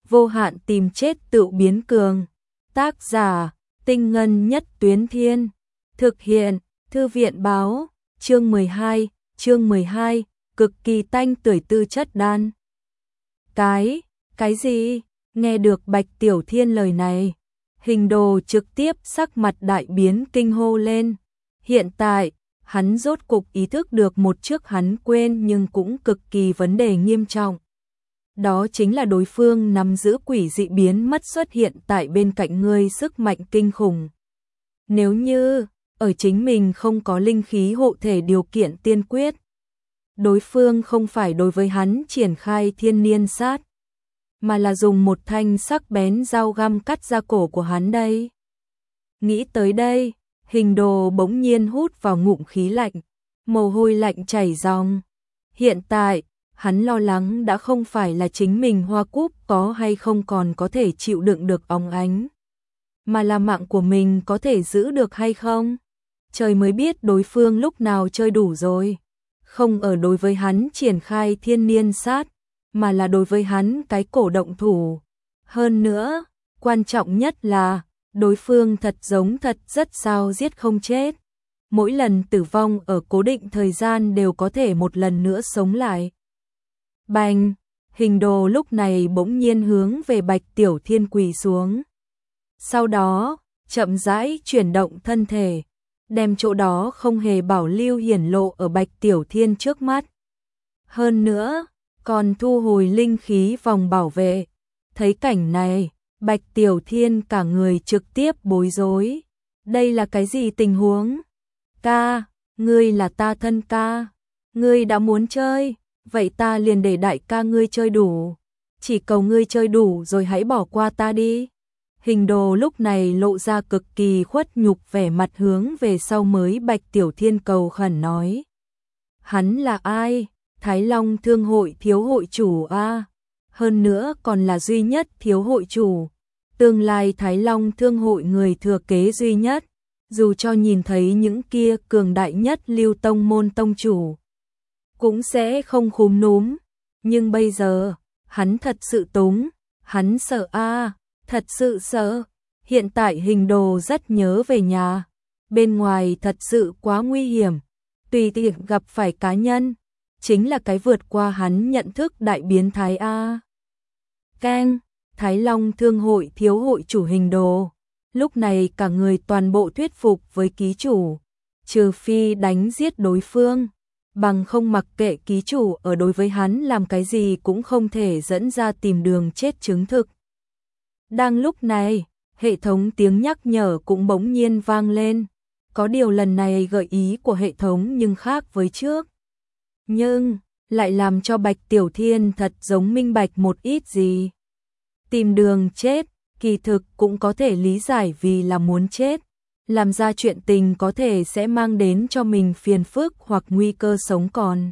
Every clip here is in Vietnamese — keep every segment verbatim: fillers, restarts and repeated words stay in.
vô hạn tìm chết tự biến cường. Tác giả, Tinh Ngân Nhất Tuyến Thiên. Thực hiện, Thư viện báo, chương mười hai, chương mười hai, cực kỳ tanh tưởi tư chất đan. Cái, cái gì? Nghe được Bạch Tiểu Thiên lời này, Hình Đồ trực tiếp sắc mặt đại biến kinh hô lên. Hiện tại, hắn rốt cục ý thức được một trước hắn quên nhưng cũng cực kỳ vấn đề nghiêm trọng. Đó chính là đối phương nắm giữ quỷ dị biến mất xuất hiện tại bên cạnh ngươi sức mạnh kinh khủng. Nếu như, ở chính mình không có linh khí hộ thể điều kiện tiên quyết, đối phương không phải đối với hắn triển khai thiên niên sát, mà là dùng một thanh sắc bén dao găm cắt ra cổ của hắn đây. Nghĩ tới đây, Hình Đồ bỗng nhiên hút vào ngụm khí lạnh, mồ hôi lạnh chảy ròng. Hiện tại, hắn lo lắng đã không phải là chính mình Hoa Cúp có hay không còn có thể chịu đựng được óng ánh, mà là mạng của mình có thể giữ được hay không. Trời mới biết đối phương lúc nào chơi đủ rồi. Không ở đối với hắn triển khai thiên niên sát, mà là đối với hắn cái cổ động thủ. Hơn nữa, quan trọng nhất là, đối phương thật giống thật rất sao giết không chết. Mỗi lần tử vong ở cố định thời gian đều có thể một lần nữa sống lại. Bành! Hình Đồ lúc này bỗng nhiên hướng về Bạch Tiểu Thiên quỳ xuống. Sau đó, chậm rãi chuyển động thân thể, đem chỗ đó không hề bảo lưu hiển lộ ở Bạch Tiểu Thiên trước mắt. Hơn nữa, còn thu hồi linh khí vòng bảo vệ. Thấy cảnh này, Bạch Tiểu Thiên cả người trực tiếp bối rối. Đây là cái gì tình huống? Ca, ngươi là ta thân ca. Ngươi đã muốn chơi, vậy ta liền để đại ca ngươi chơi đủ. Chỉ cầu ngươi chơi đủ rồi hãy bỏ qua ta đi. Hình Đồ lúc này lộ ra cực kỳ khuất nhục vẻ mặt hướng về sau mới Bạch Tiểu Thiên cầu khẩn nói. Hắn là ai? Thái Long Thương hội thiếu hội chủ a, hơn nữa còn là duy nhất thiếu hội chủ, tương lai Thái Long Thương hội người thừa kế duy nhất, dù cho nhìn thấy những kia cường đại nhất Lưu tông môn tông chủ, cũng sẽ không khúm núm, nhưng bây giờ, hắn thật sự túng, hắn sợ a, thật sự sợ. Hiện tại Hình Đồ rất nhớ về nhà, bên ngoài thật sự quá nguy hiểm, tùy tiện gặp phải cá nhân, chính là cái vượt qua hắn nhận thức đại biến thái a. Keng, Thái Long Thương hội thiếu hội chủ Hình Đồ, lúc này cả người toàn bộ thuyết phục với ký chủ, trừ phi đánh giết đối phương, bằng không mặc kệ ký chủ ở đối với hắn làm cái gì cũng không thể dẫn ra tìm đường chết chứng thực. Đang lúc này, hệ thống tiếng nhắc nhở cũng bỗng nhiên vang lên, có điều lần này gợi ý của hệ thống nhưng khác với trước. Nhưng, lại làm cho Bạch Tiểu Thiên thật giống minh bạch một ít gì. Tìm đường chết, kỳ thực cũng có thể lý giải vì là muốn chết. Làm ra chuyện tình có thể sẽ mang đến cho mình phiền phức hoặc nguy cơ sống còn.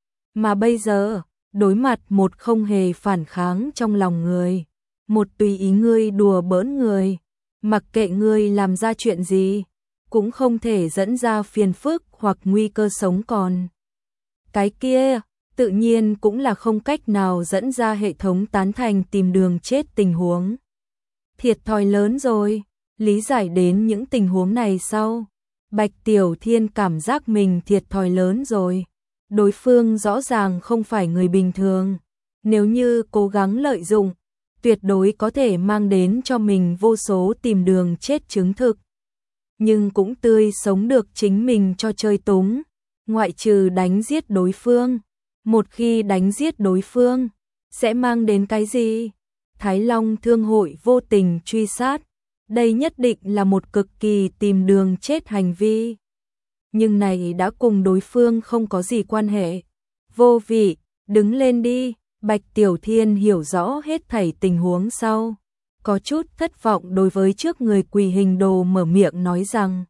Mà bây giờ, đối mặt một không hề phản kháng trong lòng người, một tùy ý ngươi đùa bỡn người, mặc kệ ngươi làm ra chuyện gì, cũng không thể dẫn ra phiền phức hoặc nguy cơ sống còn. Cái kia, tự nhiên cũng là không cách nào dẫn ra hệ thống tán thành tìm đường chết tình huống. Thiệt thòi lớn rồi, lý giải đến những tình huống này sau, Bạch Tiểu Thiên cảm giác mình thiệt thòi lớn rồi. Đối phương rõ ràng không phải người bình thường, nếu như cố gắng lợi dụng, tuyệt đối có thể mang đến cho mình vô số tìm đường chết chứng thực. Nhưng cũng tươi sống được chính mình cho chơi túng, ngoại trừ đánh giết đối phương. Một khi đánh giết đối phương, sẽ mang đến cái gì? Thái Long Thương hội vô tình truy sát, đây nhất định là một cực kỳ tìm đường chết hành vi. Nhưng này đã cùng đối phương không có gì quan hệ. Vô vị, đứng lên đi. Bạch Tiểu Thiên hiểu rõ hết thảy tình huống sau, có chút thất vọng đối với trước người quỳ Hình Đồ mở miệng nói rằng.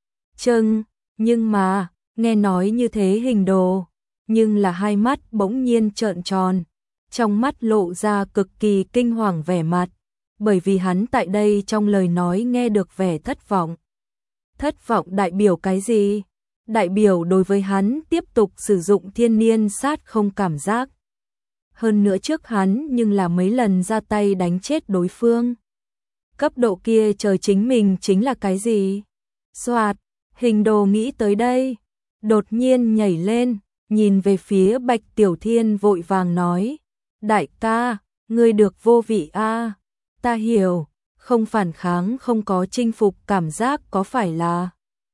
Chừng, nhưng mà, nghe nói như thế Hình Đồ, nhưng là hai mắt bỗng nhiên trợn tròn, trong mắt lộ ra cực kỳ kinh hoàng vẻ mặt, bởi vì hắn tại đây trong lời nói nghe được vẻ thất vọng. Thất vọng đại biểu cái gì? Đại biểu đối với hắn tiếp tục sử dụng thiên niên sát không cảm giác. hơn nữa trước hắn nhưng là mấy lần ra tay đánh chết đối phương. Cấp độ kia trời chính mình chính là cái gì? Soạt, Hình Đồ nghĩ tới đây, đột nhiên nhảy lên, nhìn về phía Bạch Tiểu Thiên vội vàng nói, đại ca, ngươi được vô vị a, ta hiểu, không phản kháng không có chinh phục cảm giác có phải là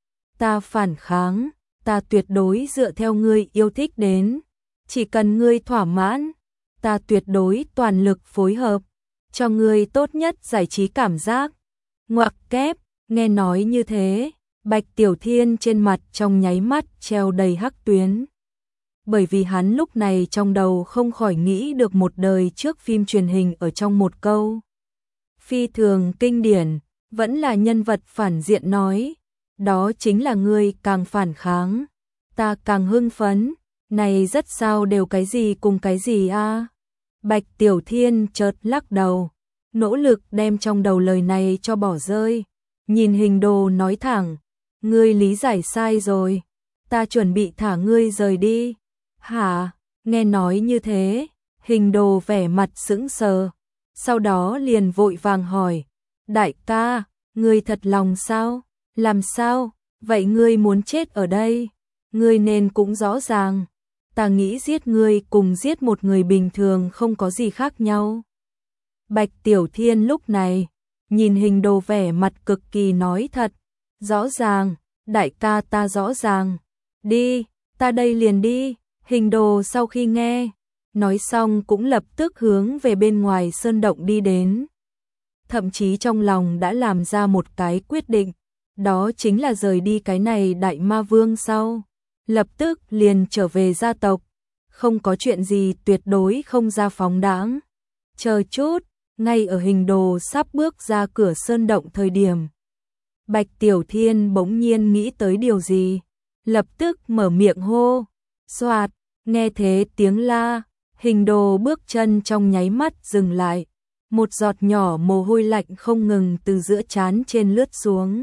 ta phản kháng, ta tuyệt đối dựa theo ngươi yêu thích đến, chỉ cần ngươi thỏa mãn, ta tuyệt đối toàn lực phối hợp, cho ngươi tốt nhất giải trí cảm giác. Ngoặc kép, nghe nói như thế, Bạch Tiểu Thiên trên mặt trong nháy mắt treo đầy hắc tuyến. Bởi vì hắn lúc này trong đầu không khỏi nghĩ được một đời trước phim truyền hình ở trong một câu. Phi thường kinh điển, vẫn là nhân vật phản diện nói, đó chính là ngươi càng phản kháng, ta càng hưng phấn, này rất sao đều cái gì cùng cái gì a. Bạch Tiểu Thiên chợt lắc đầu, nỗ lực đem trong đầu lời này cho bỏ rơi, nhìn Hình Đồ nói thẳng, ngươi lý giải sai rồi, ta chuẩn bị thả ngươi rời đi. Hả? Nghe nói như thế, Hình Đồ vẻ mặt sững sờ, sau đó liền vội vàng hỏi, đại ca, ngươi thật lòng sao? Làm sao? Vậy ngươi muốn chết ở đây? Ngươi nên cũng rõ ràng, ta nghĩ giết ngươi cùng giết một người bình thường không có gì khác nhau. Bạch Tiểu Thiên lúc này, nhìn Hình Đồ vẻ mặt cực kỳ nói thật, rõ ràng, đại ca ta rõ ràng, đi, ta đây liền đi. Hình Đồ sau khi nghe, nói xong cũng lập tức hướng về bên ngoài sơn động đi đến. Thậm chí trong lòng đã làm ra một cái quyết định, đó chính là rời đi cái này đại ma vương sau. Lập tức liền trở về gia tộc, không có chuyện gì tuyệt đối không ra phóng đãng. Chờ chút, ngay ở Hình Đồ sắp bước ra cửa sơn động thời điểm. Bạch Tiểu Thiên bỗng nhiên nghĩ tới điều gì, lập tức mở miệng hô, soạt. Nghe thế tiếng la, Hình Đồ bước chân trong nháy mắt dừng lại, một giọt nhỏ mồ hôi lạnh không ngừng từ giữa trán trên lướt xuống.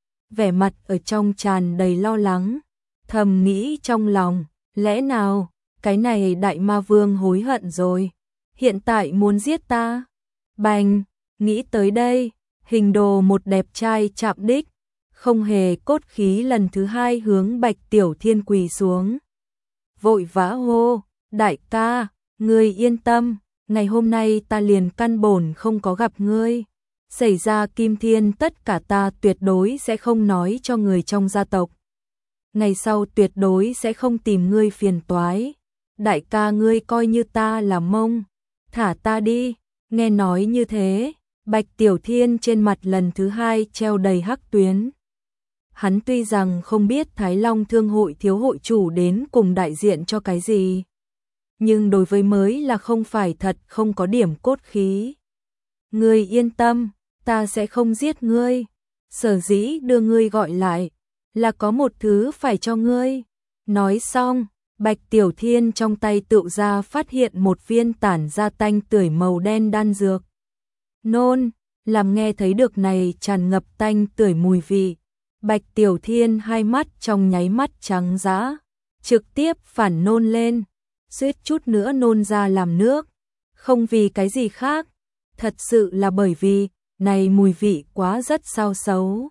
Vẻ mặt ở trong tràn đầy lo lắng, thầm nghĩ trong lòng, lẽ nào, cái này đại ma vương hối hận rồi, hiện tại muốn giết ta. Bành, nghĩ tới đây, Hình Đồ một đẹp trai chạm đích, không hề cốt khí lần thứ hai hướng Bạch Tiểu Thiên quỳ xuống. Vội vã hô, đại ca, ngươi yên tâm, ngày hôm nay ta liền căn bổn không có gặp ngươi. Xảy ra Kim Thiên tất cả ta tuyệt đối sẽ không nói cho người trong gia tộc. Ngày sau tuyệt đối sẽ không tìm ngươi phiền toái. Đại ca ngươi coi như ta là mông, thả ta đi. Nghe nói như thế, Bạch Tiểu Thiên trên mặt lần thứ hai treo đầy hắc tuyến. Hắn tuy rằng không biết Thái Long Thương hội thiếu hội chủ đến cùng đại diện cho cái gì, nhưng đối với mới là không phải thật không có điểm cốt khí. Ngươi yên tâm, ta sẽ không giết ngươi, sở dĩ đưa ngươi gọi lại, là có một thứ phải cho ngươi. Nói xong, Bạch Tiểu Thiên trong tay tựu ra phát hiện một viên tản ra tanh tưởi màu đen đan dược. Nôn, làm nghe thấy được này tràn ngập tanh tưởi mùi vị. Bạch Tiểu Thiên hai mắt trong nháy mắt trắng dã, trực tiếp phản nôn lên, suýt chút nữa nôn ra làm nước. Không vì cái gì khác, thật sự là bởi vì, này mùi vị quá rất sao xấu.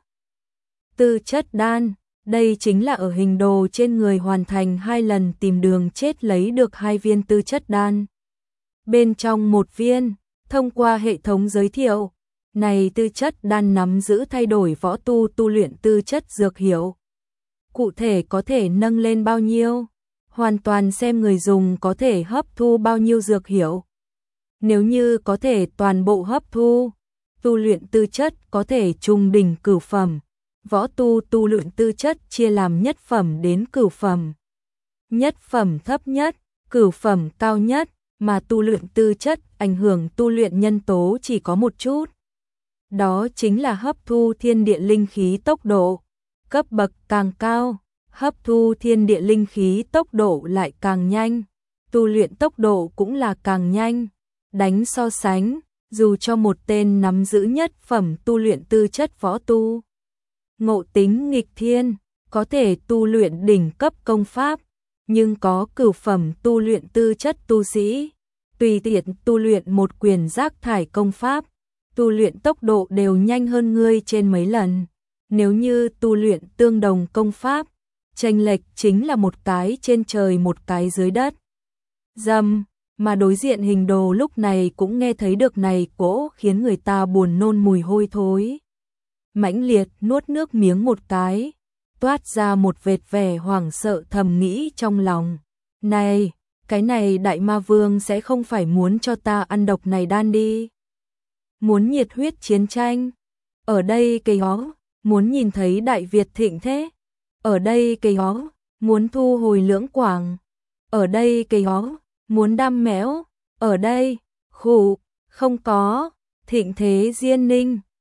Tư chất đan, đây chính là ở Hình Đồ trên người hoàn thành hai lần tìm đường chết lấy được hai viên tư chất đan. Bên trong một viên, thông qua hệ thống giới thiệu, này tư chất đan nắm giữ thay đổi võ tu tu luyện tư chất dược hiệu. Cụ thể có thể nâng lên bao nhiêu, hoàn toàn xem người dùng có thể hấp thu bao nhiêu dược hiệu. Nếu như có thể toàn bộ hấp thu, tu luyện tư chất có thể trùng đỉnh cửu phẩm, võ tu tu luyện tư chất chia làm nhất phẩm đến cửu phẩm. Nhất phẩm thấp nhất, cửu phẩm cao nhất, mà tu luyện tư chất ảnh hưởng tu luyện nhân tố chỉ có một chút. Đó chính là hấp thu thiên địa linh khí tốc độ, cấp bậc càng cao, hấp thu thiên địa linh khí tốc độ lại càng nhanh, tu luyện tốc độ cũng là càng nhanh. Đánh so sánh, dù cho một tên nắm giữ nhất phẩm tu luyện tư chất võ tu, ngộ tính nghịch thiên, có thể tu luyện đỉnh cấp công pháp, nhưng có cửu phẩm tu luyện tư chất tu sĩ, tùy tiện tu luyện một quyền giác thải công pháp, tu luyện tốc độ đều nhanh hơn ngươi trên mấy lần. Nếu như tu luyện tương đồng công pháp, chênh lệch chính là một cái trên trời một cái dưới đất. Dầm, mà đối diện Hình Đồ lúc này cũng nghe thấy được này cỗ khiến người ta buồn nôn mùi hôi thối. Mãnh liệt nuốt nước miếng một cái, toát ra một vệt vẻ hoảng sợ thầm nghĩ trong lòng. Này, cái này đại ma vương sẽ không phải muốn cho ta ăn độc này đan đi. Muốn nhiệt huyết chiến tranh. Ở đây cây hó, muốn nhìn thấy Đại Việt thịnh thế. Ở đây cây hó, muốn thu hồi lưỡng quảng. Ở đây cây hó, muốn đam mẽo. Ở đây, khủ, không có, thịnh thế diên ninh.